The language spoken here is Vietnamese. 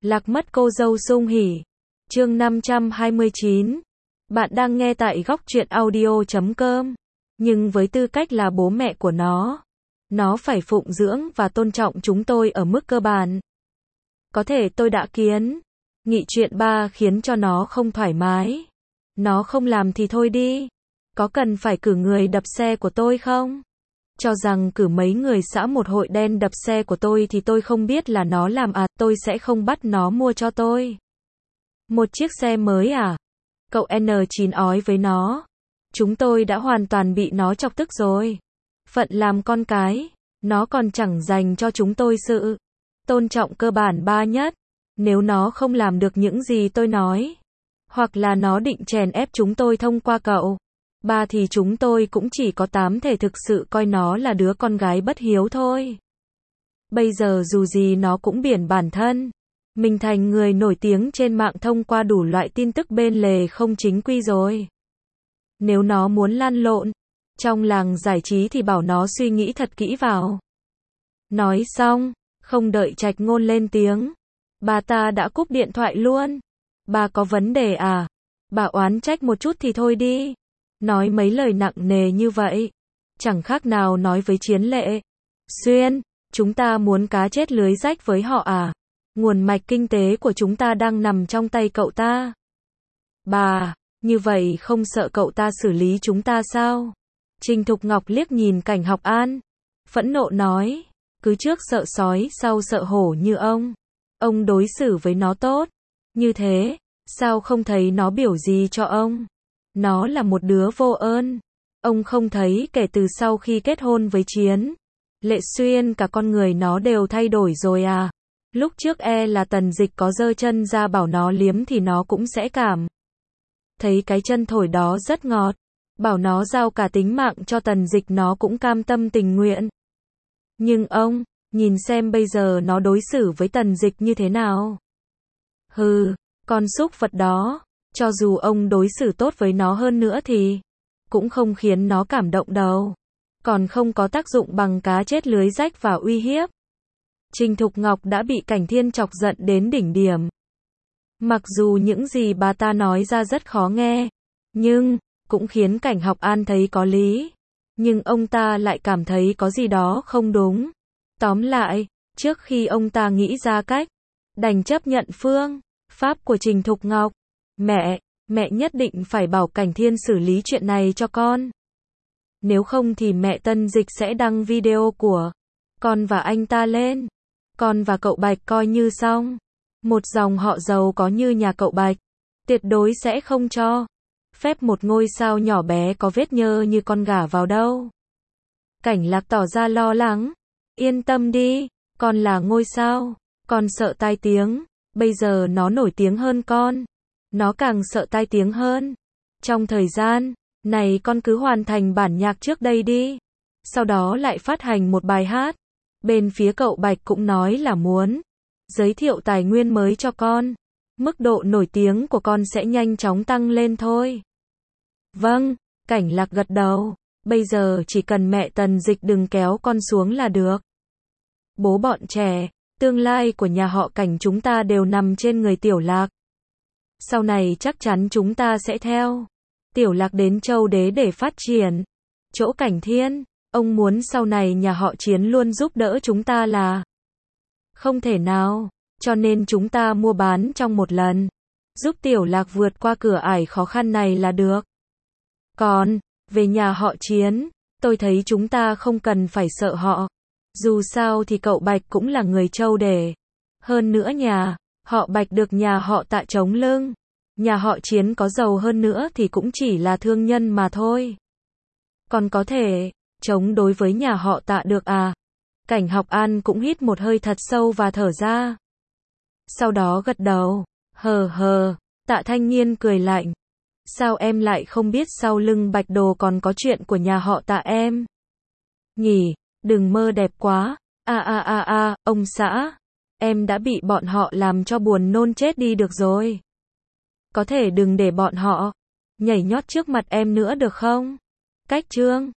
Lạc mất cô dâu sung hỉ. Chương 529. Bạn đang nghe tại góc truyện audio.com. Nhưng với tư cách là bố mẹ của nó phải phụng dưỡng và tôn trọng chúng tôi ở mức cơ bản. Có thể tôi đã kiến nghị chuyện ba khiến cho nó không thoải mái. Nó không làm thì thôi đi. Có cần phải cử người đập xe của tôi không? Cho rằng cử mấy người xã một hội đen đập xe của tôi thì tôi không biết là nó làm à, tôi sẽ không bắt nó mua cho tôi một chiếc xe mới à? Cậu N9 ói với nó. Chúng tôi đã hoàn toàn bị nó chọc tức rồi. Phận làm con cái, nó còn chẳng dành cho chúng tôi sự tôn trọng cơ bản ba nhất. Nếu nó không làm được những gì tôi nói, hoặc là nó định chèn ép chúng tôi thông qua cậu ba thì chúng tôi cũng chỉ có thể thực sự coi nó là đứa con gái bất hiếu thôi. Bây giờ dù gì nó cũng biển bản thân mình thành người nổi tiếng trên mạng thông qua đủ loại tin tức bên lề không chính quy rồi. Nếu nó muốn lăn lộn trong làng giải trí thì bảo nó suy nghĩ thật kỹ vào. Nói xong, không đợi Trạch Ngôn lên tiếng, bà ta đã cúp điện thoại luôn. Bà có vấn đề à? Bà oán trách một chút thì thôi đi. Nói mấy lời nặng nề như vậy, chẳng khác nào nói với Chiến Lệ Xuyên, chúng ta muốn cá chết lưới rách với họ à? Nguồn mạch kinh tế của chúng ta đang nằm trong tay cậu ta. Bà, như vậy không sợ cậu ta xử lý chúng ta sao? Trình Thục Ngọc liếc nhìn Cảnh Học An, phẫn nộ nói, cứ trước sợ sói sau sợ hổ như ông đối xử với nó tốt như thế, sao không thấy nó biểu gì cho ông? Nó là một đứa vô ơn. Ông không thấy kể từ sau khi kết hôn với Chiến Lệ Xuyên cả con người nó đều thay đổi rồi à? Lúc trước là Tần Dịch có giơ chân ra bảo nó liếm thì nó cũng sẽ cảm thấy cái chân thổi đó rất ngọt. Bảo nó giao cả tính mạng cho Tần Dịch nó cũng cam tâm tình nguyện. Nhưng ông, nhìn xem bây giờ nó đối xử với Tần Dịch như thế nào? Hừ, con súc vật đó. Cho dù ông đối xử tốt với nó hơn nữa thì cũng không khiến nó cảm động đâu. Còn không có tác dụng bằng cá chết lưới rách và uy hiếp. Trình Thục Ngọc đã bị Cảnh Thiên chọc giận đến đỉnh điểm. Mặc dù những gì bà ta nói ra rất khó nghe, nhưng cũng khiến Cảnh Học An thấy có lý. Nhưng ông ta lại cảm thấy có gì đó không đúng. Tóm lại, trước khi ông ta nghĩ ra cách, đành chấp nhận phương pháp của Trình Thục Ngọc. Mẹ nhất định phải bảo Cảnh Thiên xử lý chuyện này cho con. Nếu không thì mẹ Tân Dịch sẽ đăng video của con và anh ta lên. Con và cậu Bạch coi như xong. Một dòng họ giàu có như nhà cậu Bạch, tuyệt đối sẽ không cho phép một ngôi sao nhỏ bé có vết nhơ như con gả vào đâu. Cảnh Lạc tỏ ra lo lắng. Yên tâm đi, con là ngôi sao. Con sợ tai tiếng. Bây giờ nó nổi tiếng hơn con. Nó càng sợ tai tiếng hơn. Trong thời gian này con cứ hoàn thành bản nhạc trước đây đi. Sau đó lại phát hành một bài hát. Bên phía cậu Bạch cũng nói là muốn giới thiệu tài nguyên mới cho con. Mức độ nổi tiếng của con sẽ nhanh chóng tăng lên thôi. Vâng, Cảnh Lạc gật đầu. Bây giờ chỉ cần mẹ Tần Dịch đừng kéo con xuống là được. Bố bọn trẻ, tương lai của nhà họ Cảnh chúng ta đều nằm trên người Tiểu Lạc. Sau này chắc chắn chúng ta sẽ theo Tiểu Lạc đến Châu Đế để phát triển. Chỗ Cảnh Thiên, ông muốn sau này nhà họ Chiến luôn giúp đỡ chúng ta là không thể nào, cho nên chúng ta mua bán trong một lần, giúp Tiểu Lạc vượt qua cửa ải khó khăn này là được. Còn, về nhà họ Chiến, tôi thấy chúng ta không cần phải sợ họ. Dù sao thì cậu Bạch cũng là người Châu Đế. Hơn nữa nhà họ Bạch được nhà họ Tạ chống lưng. Nhà họ Chiến có giàu hơn nữa thì cũng chỉ là thương nhân mà thôi. Còn có thể chống đối với nhà họ Tạ được à? Cảnh Học An cũng hít một hơi thật sâu và thở ra. Sau đó gật đầu. Tạ Thanh Nhiên cười lạnh. Sao em lại không biết sau lưng Bạch Đồ còn có chuyện của nhà họ Tạ em? Nhỉ, đừng mơ đẹp quá. Ông xã. Em đã bị bọn họ làm cho buồn nôn chết đi được rồi. Có thể đừng để bọn họ nhảy nhót trước mặt em nữa được không? Cách Trương